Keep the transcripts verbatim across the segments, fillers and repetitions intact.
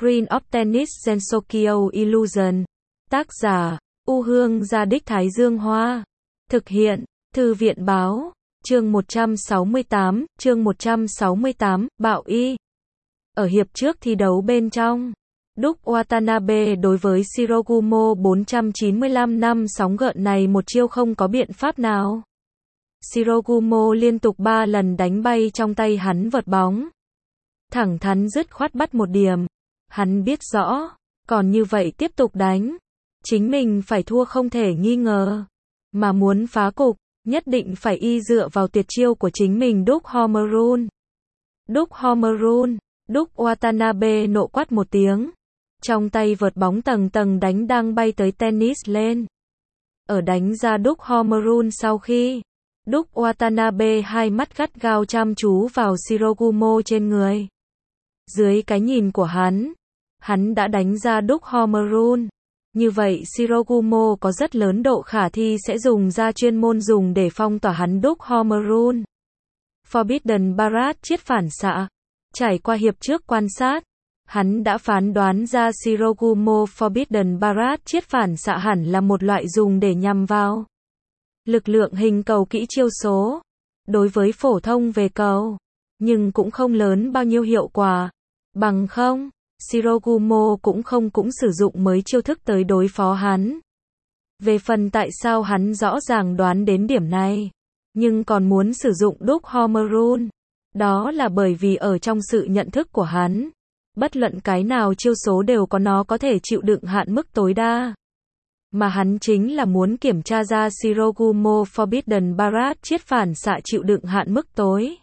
Green of Tennis Gensokyo Illusion. Tác giả, U Hương Gia Đích Thái Dương Hoa. Thực hiện, Thư viện Báo. Chương một trăm sáu mươi tám, chương một trăm sáu mươi tám, Bạo Y. Ở hiệp trước thi đấu bên trong, Đúc Watanabe đối với Shirogumo bốn trăm chín mươi lăm năm sóng gợn này một chiêu không có biện pháp nào. Shirogumo liên tục ba lần đánh bay trong tay hắn vợt bóng. Thẳng thắn dứt khoát bắt một điểm. Hắn biết rõ, còn như vậy tiếp tục đánh, chính mình phải thua không thể nghi ngờ. Mà muốn phá cục, nhất định phải y dựa vào tuyệt chiêu của chính mình Đúc Homerun. Đúc Homerun, Đúc Watanabe nộ quát một tiếng. Trong tay vợt bóng tầng tầng đánh đang bay tới tennis lên. Ở đánh ra Đúc Homerun sau khi, Đúc Watanabe hai mắt gắt gao chăm chú vào Shirogumo trên người. Dưới cái nhìn của hắn, hắn đã đánh ra Đúc Homerun. Như vậy Shirogumo có rất lớn độ khả thi sẽ dùng ra chuyên môn dùng để phong tỏa hắn Đúc Homerun. Forbidden Barrage chiết phản xạ. Trải qua hiệp trước quan sát, hắn đã phán đoán ra Shirogumo Forbidden Barrage chiết phản xạ hẳn là một loại dùng để nhằm vào lực lượng hình cầu kỹ chiêu số. Đối với phổ thông về cầu, nhưng cũng không lớn bao nhiêu hiệu quả. Bằng không, Shirogumo cũng không cũng sử dụng mới chiêu thức tới đối phó hắn. Về phần tại sao hắn rõ ràng đoán đến điểm này, nhưng còn muốn sử dụng Đúc Homerun, đó là bởi vì ở trong sự nhận thức của hắn, bất luận cái nào chiêu số đều có nó có thể chịu đựng hạn mức tối đa. Mà hắn chính là muốn kiểm tra ra Shirogumo Forbidden Barrage chiết phản xạ chịu đựng hạn mức tối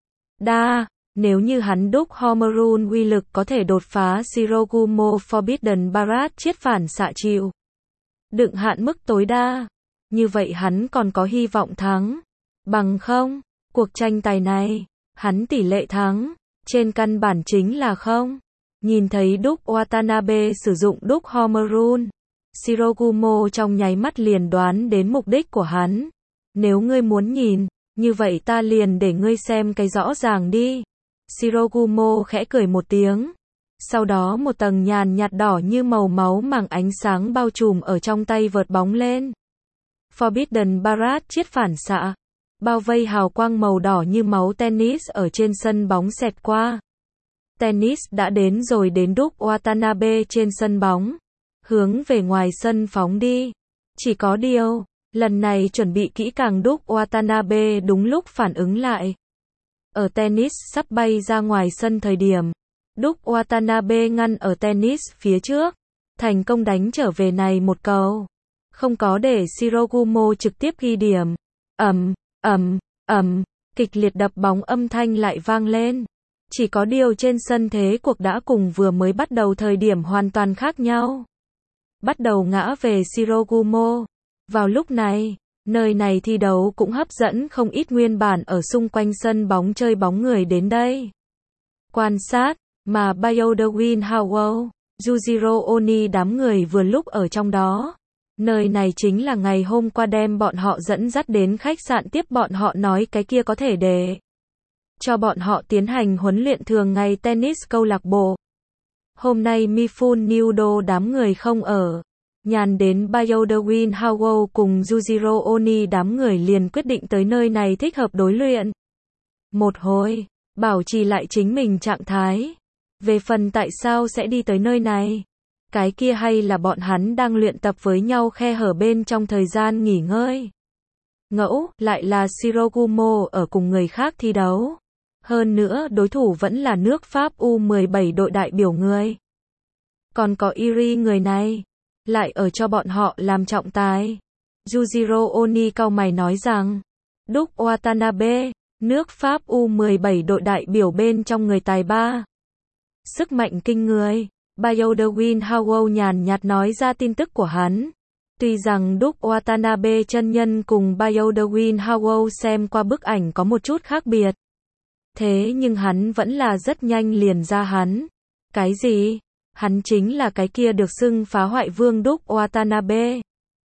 đa. Nếu như hắn Đúc Homerun uy lực có thể đột phá Shirogumo Forbidden Barrage chiết phản xạ chịu đựng hạn mức tối đa, như vậy hắn còn có hy vọng thắng. Bằng không, cuộc tranh tài này, hắn tỷ lệ thắng, trên căn bản chính là không. Nhìn thấy Đúc Watanabe sử dụng Đúc Homerun, Shirogumo trong nháy mắt liền đoán đến mục đích của hắn. Nếu ngươi muốn nhìn, như vậy ta liền để ngươi xem cái rõ ràng đi. Shirogumo khẽ cười một tiếng. Sau đó một tầng nhàn nhạt đỏ như màu máu màng ánh sáng bao trùm ở trong tay vợt bóng lên. Forbidden Barrage chiết phản xạ. Bao vây hào quang màu đỏ như máu tennis ở trên sân bóng xẹt qua. Tennis đã đến rồi đến Đúc Watanabe trên sân bóng. Hướng về ngoài sân phóng đi. Chỉ có điều, lần này chuẩn bị kỹ càng Đúc Watanabe đúng lúc phản ứng lại. Ở tennis sắp bay ra ngoài sân thời điểm, Đúc Watanabe ngăn ở tennis phía trước, thành công đánh trở về này một cầu. Không có để Shirogumo trực tiếp ghi điểm. Ầm, ầm, ầm, kịch liệt đập bóng âm thanh lại vang lên. Chỉ có điều trên sân thế cuộc đã cùng vừa mới bắt đầu thời điểm hoàn toàn khác nhau. Bắt đầu ngã về Shirogumo. Vào lúc này, nơi này thi đấu cũng hấp dẫn không ít nguyên bản ở xung quanh sân bóng chơi bóng người đến đây quan sát, mà Bayodawin Howell, Yujiro Oni đám người vừa lúc ở trong đó. Nơi này chính là ngày hôm qua đem bọn họ dẫn dắt đến khách sạn tiếp bọn họ nói cái kia có thể để cho bọn họ tiến hành huấn luyện thường ngày tennis câu lạc bộ. Hôm nay Mifune Nudo đám người không ở. Nhàn đến Bayodawin Howell cùng Yujiro Oni đám người liền quyết định tới nơi này thích hợp đối luyện. Một hồi, bảo trì lại chính mình trạng thái. Về phần tại sao sẽ đi tới nơi này, cái kia hay là bọn hắn đang luyện tập với nhau khe hở bên trong thời gian nghỉ ngơi. Ngẫu, lại là Shirogumo ở cùng người khác thi đấu. Hơn nữa đối thủ vẫn là nước Pháp U mười bảy đội đại biểu người. Còn có Iri người này, lại ở cho bọn họ làm trọng tài. Yujiro Oni cau mày nói rằng, Đúc Watanabe, nước Pháp U mười bảy đội đại biểu bên trong người tài ba. Sức mạnh kinh người. Bayodawin Howell nhàn nhạt nói ra tin tức của hắn. Tuy rằng Đúc Watanabe chân nhân cùng Bayodawin Howell xem qua bức ảnh có một chút khác biệt. Thế nhưng hắn vẫn là rất nhanh liền ra hắn. Cái gì? Hắn chính là cái kia được xưng phá hoại vương Đúc Watanabe.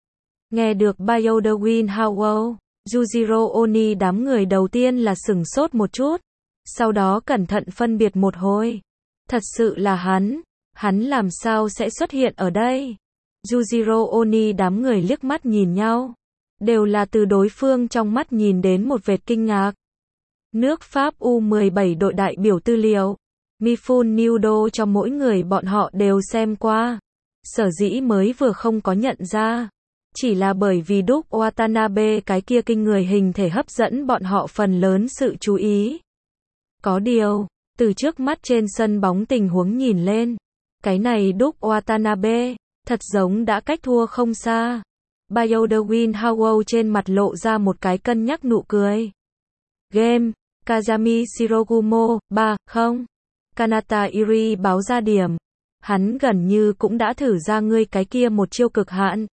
Nghe được Bayodawin Howell, Yujiro Oni đám người đầu tiên là sửng sốt một chút. Sau đó cẩn thận phân biệt một hồi. Thật sự là hắn. Hắn làm sao sẽ xuất hiện ở đây? Yujiro Oni đám người liếc mắt nhìn nhau. Đều là từ đối phương trong mắt nhìn đến một vệt kinh ngạc. Nước Pháp U mười bảy đội đại biểu tư liệu. Mifune Nudo cho mỗi người bọn họ đều xem qua. Sở dĩ mới vừa không có nhận ra. Chỉ là bởi vì Duke Watanabe cái kia kinh người hình thể hấp dẫn bọn họ phần lớn sự chú ý. Có điều, từ trước mắt trên sân bóng tình huống nhìn lên. Cái này Duke Watanabe, thật giống đã cách thua không xa. Bayodewin Howell trên mặt lộ ra một cái cân nhắc nụ cười. Game, Kazami Shirogumo, ba không. Kanata Iri báo ra điểm. Hắn gần như cũng đã thử ra ngươi cái kia một chiêu cực hạn.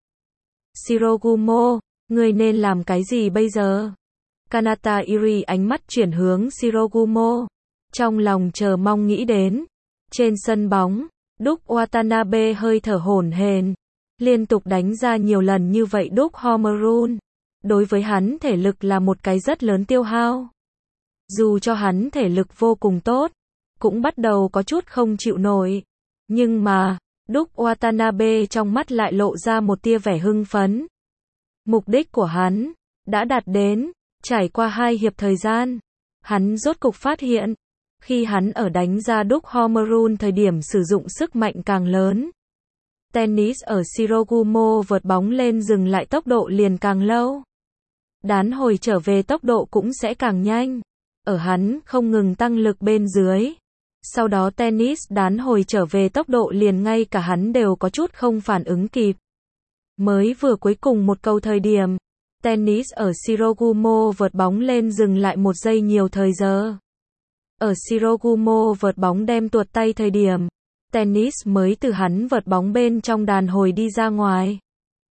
Shirogumo, ngươi nên làm cái gì bây giờ? Kanata Iri ánh mắt chuyển hướng Shirogumo. Trong lòng chờ mong nghĩ đến. Trên sân bóng, Duke Watanabe hơi thở hổn hển, liên tục đánh ra nhiều lần như vậy Duke Homerun. Đối với hắn thể lực là một cái rất lớn tiêu hao. Dù cho hắn thể lực vô cùng tốt, cũng bắt đầu có chút không chịu nổi. Nhưng mà, Duke Watanabe trong mắt lại lộ ra một tia vẻ hưng phấn. Mục đích của hắn đã đạt đến, trải qua hai hiệp thời gian. Hắn rốt cục phát hiện, khi hắn ở đánh ra Duke Homerun thời điểm sử dụng sức mạnh càng lớn. Tennis ở Shirogumo vợt bóng lên dừng lại tốc độ liền càng lâu. Đán hồi trở về tốc độ cũng sẽ càng nhanh. Ở hắn không ngừng tăng lực bên dưới. Sau đó tennis đán hồi trở về tốc độ liền ngay cả hắn đều có chút không phản ứng kịp. Mới vừa cuối cùng một câu thời điểm, tennis ở Shirogumo vợt bóng lên dừng lại một giây nhiều thời giờ. Ở Shirogumo vợt bóng đem tuột tay thời điểm, tennis mới từ hắn vợt bóng bên trong đàn hồi đi ra ngoài.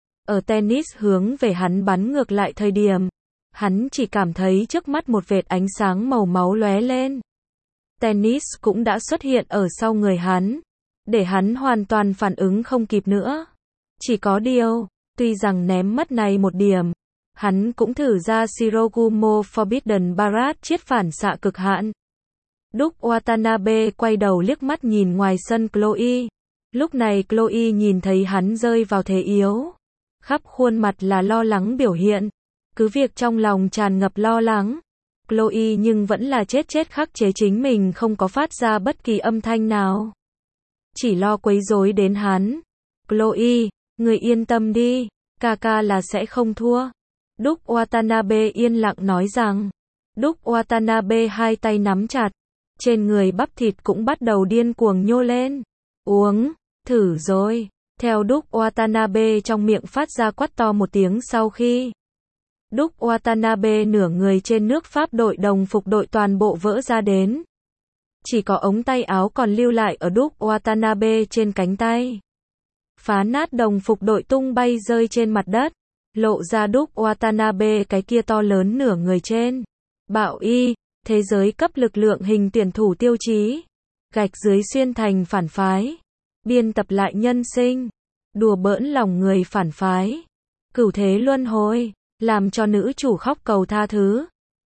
Ở tennis hướng về hắn bắn ngược lại thời điểm, hắn chỉ cảm thấy trước mắt một vệt ánh sáng màu máu lóe lên. Tennis cũng đã xuất hiện ở sau người hắn, để hắn hoàn toàn phản ứng không kịp nữa. Chỉ có điều, tuy rằng ném mất này một điểm, hắn cũng thử ra Shirogumo Forbidden Barrage chiết phản xạ cực hạn. Duke Watanabe quay đầu liếc mắt nhìn ngoài sân Chloe. Lúc này Chloe nhìn thấy hắn rơi vào thế yếu. Khắp khuôn mặt là lo lắng biểu hiện. Cứ việc trong lòng tràn ngập lo lắng. Chloe nhưng vẫn là chết chết khắc chế chính mình không có phát ra bất kỳ âm thanh nào. Chỉ lo quấy rối đến hắn. Chloe, người yên tâm đi. Kaka là sẽ không thua. Duke Watanabe yên lặng nói rằng. Duke Watanabe hai tay nắm chặt. Trên người bắp thịt cũng bắt đầu điên cuồng nhô lên. Uống, thử rồi. Theo Duke Watanabe trong miệng phát ra quát to một tiếng sau khi. Duke Watanabe nửa người trên nước Pháp đội đồng phục đội toàn bộ vỡ ra đến. Chỉ có ống tay áo còn lưu lại ở Duke Watanabe trên cánh tay. Phá nát đồng phục đội tung bay rơi trên mặt đất. Lộ ra Duke Watanabe cái kia to lớn nửa người trên. Bạo y. Thế giới cấp lực lượng hình tuyển thủ tiêu chí. Gạch dưới xuyên thành phản phái. Biên tập lại nhân sinh. Đùa bỡn lòng người phản phái. Cửu thế luân hồi. Làm cho nữ chủ khóc cầu tha thứ.